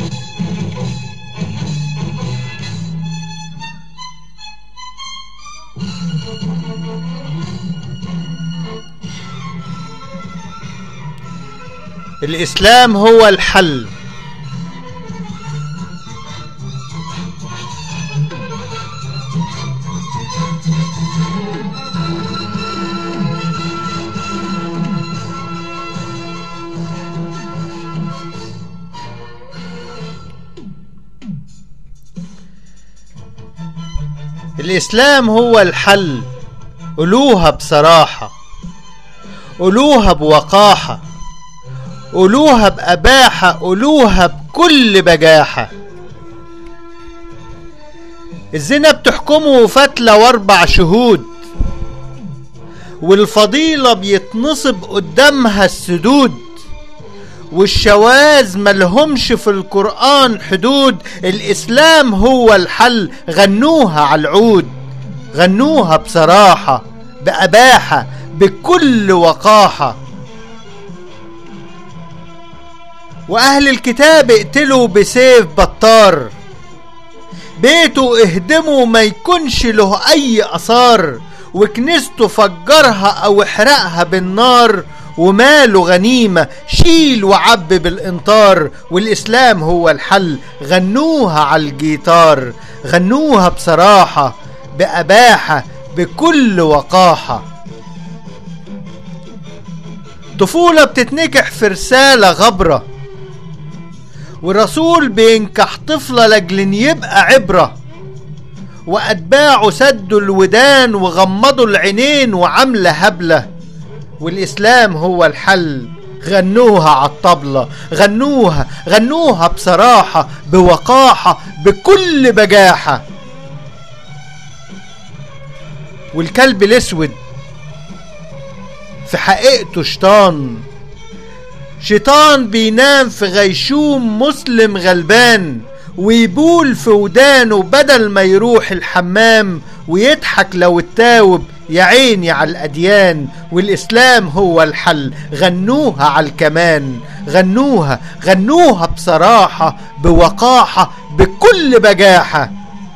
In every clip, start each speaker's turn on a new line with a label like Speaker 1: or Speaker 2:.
Speaker 1: الإسلام هو الحل. الإسلام هو الحل. قولوها بصراحة، قولوها بوقاحة، قولوها بأباحة، قولوها بكل بجاحة. الزنا بتحكمه فتلة و4 شهود، والفضيلة بيتنصب قدامها السدود، والشواذ ملهمش في القرآن حدود. الإسلام هو الحل. غنوها على العود، غنوها بصراحة بأباحة بكل وقاحة. وأهل الكتاب اقتلوا بسيف بطار، بيته اهدموا ما يكونش له أي أثار، وكنيسته فجرها أو احرقها بالنار، وماله غنيمة شيل وعب بالإنطار. والإسلام هو الحل. غنوها على الجيتار، غنوها بصراحة بأباحة بكل وقاحة. طفولة بتتنكح في رسالة غبرة، والرسول بينكح طفلة لجل يبقى عبرة، وأتباعه سدوا الودان وغمضوا العينين وعملة هبلة. والإسلام هو الحل. غنوها عالطبلة، غنوها غنوها بصراحة بوقاحة بكل بجاحة. والكلب الاسود في حقيقته شيطان بينام في غيشوم مسلم غلبان، ويبول في ودانه بدل ما يروح الحمام، ويضحك لو التاوب يا عيني على الأديان. والإسلام هو الحل. غنوها على الكمان، غنوها غنوها بصراحة بوقاحة بكل بجاحة.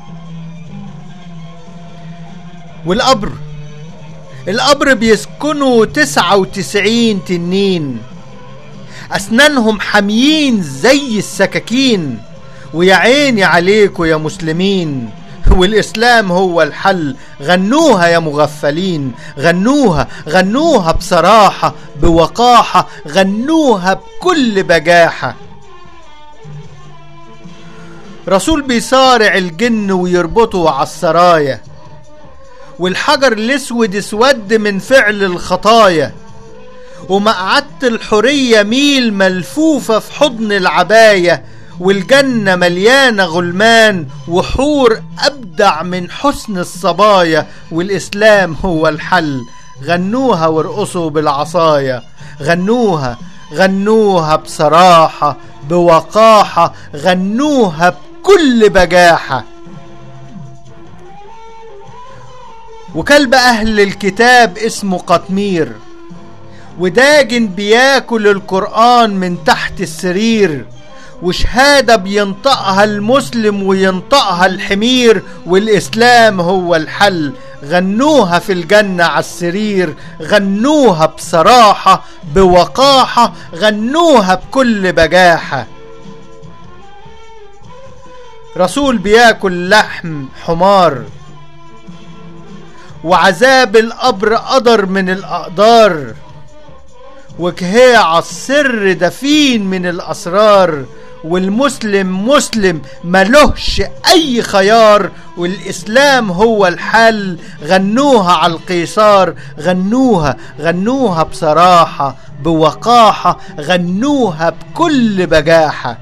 Speaker 1: القبر بيسكنوا 99 تنين، أسنانهم حاميين زي السكاكين، ويا عيني عليكوا يا مسلمين. والإسلام هو الحل. غنوها يا مغفلين، غنوها غنوها بصراحة بوقاحة، غنوها بكل بجاحة. رسول بيصارع الجن ويربطه على السرايا، والحجر الاسود اسود من فعل الخطايا، ومقعدة الحرية ميل ملفوفة في حضن العباية، والجنة مليانة غلمان وحور أبدع من حسن الصبايا. والإسلام هو الحل. غنوها وارقصوا بالعصايا، غنوها غنوها بصراحة بوقاحة، غنوها بكل بجاحة. وكلب أهل الكتاب اسمه قطمير، وداجن بياكل القرآن من تحت السرير، وشهادة بينطقها المسلم وينطقها الحمير. والإسلام هو الحل. غنوها في الجنة على السرير، غنوها بصراحة بوقاحة، غنوها بكل بجاحة. رسول بياكل لحم حمار، وعذاب القبر قدر من الأقدار، وكهيع السر دفين من الأسرار. والمسلم مسلم ملهش أي خيار. والإسلام هو الحل. غنوها على القيصار، غنوها غنوها بصراحة بوقاحة، غنوها بكل بجاحة.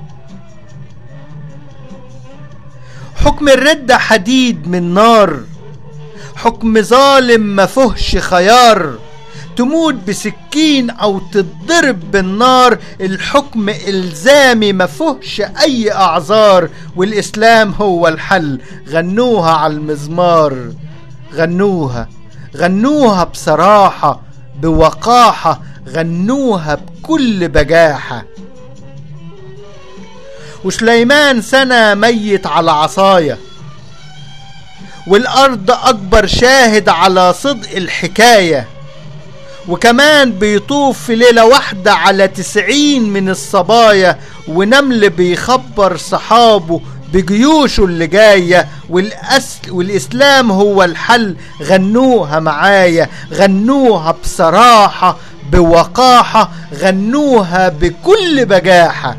Speaker 1: حكم الردة حديد من نار، حكم ظالم مفهش خيار، تموت بسكين او تتضرب بالنار. الحكم الزامي مفهش اي اعذار. والاسلام هو الحل. غنوها على المزمار، غنوها غنوها بصراحة بوقاحة، غنوها بكل بجاحة. وسليمان سنة ميت على عصاية، والأرض أكبر شاهد على صدق الحكاية، وكمان بيطوف في ليلة واحدة على 90 من الصبايا، ونمل بيخبر صحابه بجيوشه اللي جاية، والإسلام هو الحل. غنوها معايا، غنوها بصراحة بوقاحة، غنوها بكل بجاحة.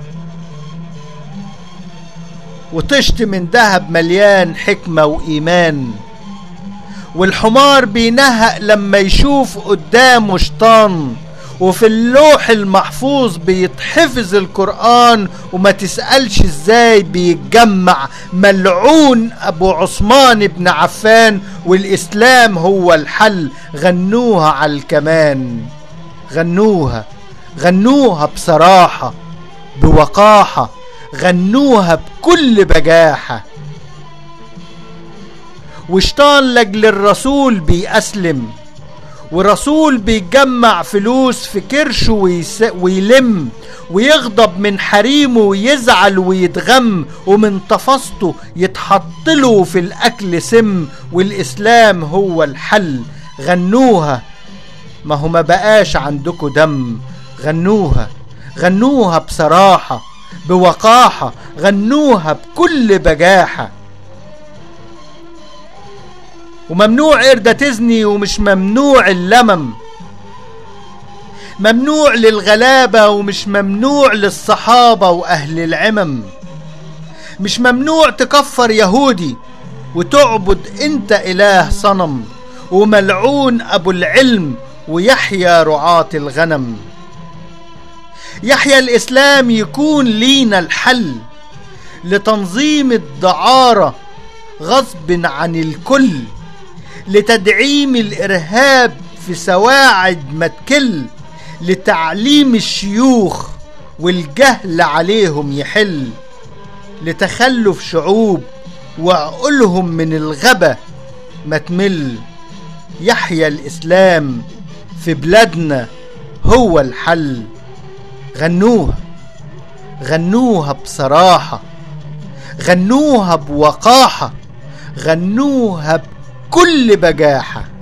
Speaker 1: وطشت من دهب مليان حكمة وإيمان، والحمار بينهق لما يشوف قدامه شيطان، وفي اللوح المحفوظ بيتحفظ القرآن، وما تسألش ازاي بيتجمع. ملعون أبو عثمان بن عفان، والإسلام هو الحل. غنوها على الكمان، غنوها، غنوها بصراحة بوقاحة، غنوها بكل بجاحة. وشيطان لاجل الرسول بيأسلم، ورسول بيجمع فلوس في كرشه ويلم، ويغضب من حريمه ويزعل ويتغم، ومن تفاسته يتحطله في الأكل سم. والإسلام هو الحل. غنوها، ما هو ما بقاش عندكم دم. غنوها، غنوها بصراحة بوقاحة، غنوها بكل بجاحة. وممنوع قردة تزني، ومش ممنوع اللمم. ممنوع للغلابة، ومش ممنوع للصحابة وأهل العمم. مش ممنوع تكفر يهودي وتعبد انت إله صنم. وملعون أبو العلم، ويحيى رعاة الغنم. يحيى الإسلام يكون لينا الحل لتنظيم الدعارة غصب عن الكل، لتدعيم الإرهاب في سواعد ما تكل، لتعليم الشيوخ والجهل عليهم يحل، لتخلف شعوب وعقولهم من الغبا ما تمل. يحيى الإسلام في بلادنا هو الحل. غنوها، غنوها بصراحة، غنوها بوقاحة، غنوها بكل بجاحة.